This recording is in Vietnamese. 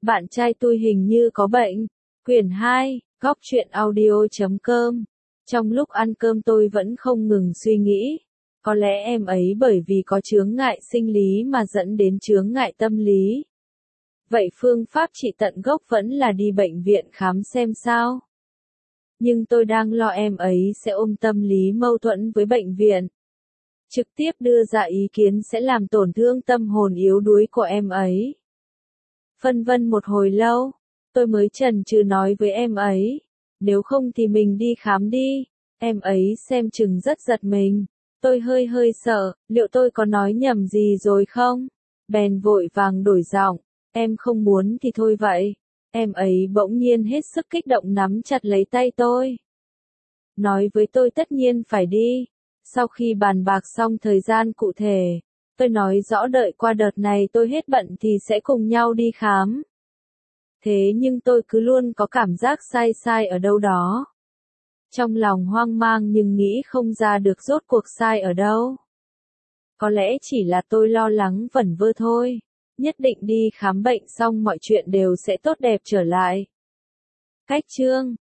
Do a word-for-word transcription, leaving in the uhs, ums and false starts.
Bạn trai tôi hình như có bệnh. Quyển hai, góc truyện audio chấm com. Trong lúc ăn cơm tôi vẫn không ngừng suy nghĩ. Có lẽ em ấy bởi vì có chướng ngại sinh lý mà dẫn đến chướng ngại tâm lý. Vậy phương pháp trị tận gốc vẫn là đi bệnh viện khám xem sao? Nhưng tôi đang lo em ấy sẽ ôm tâm lý mâu thuẫn với bệnh viện. Trực tiếp đưa ra ý kiến sẽ làm tổn thương tâm hồn yếu đuối của em ấy. Phân vân một hồi lâu, tôi mới chần chừ nói với em ấy, nếu không thì mình đi khám đi. Em ấy xem chừng rất giật mình. Tôi hơi hơi sợ, liệu tôi có nói nhầm gì rồi không? Bèn vội vàng đổi giọng, em không muốn thì thôi vậy. Em ấy bỗng nhiên hết sức kích động nắm chặt lấy tay tôi. Nói với tôi tất nhiên phải đi. Sau khi bàn bạc xong thời gian cụ thể, tôi nói rõ đợi qua đợt này tôi hết bận thì sẽ cùng nhau đi khám. Thế nhưng tôi cứ luôn có cảm giác sai sai ở đâu đó. Trong lòng hoang mang nhưng nghĩ không ra được rốt cuộc sai ở đâu. Có lẽ chỉ là tôi lo lắng vẩn vơ thôi. Nhất định đi khám bệnh xong mọi chuyện đều sẽ tốt đẹp trở lại. Cách chương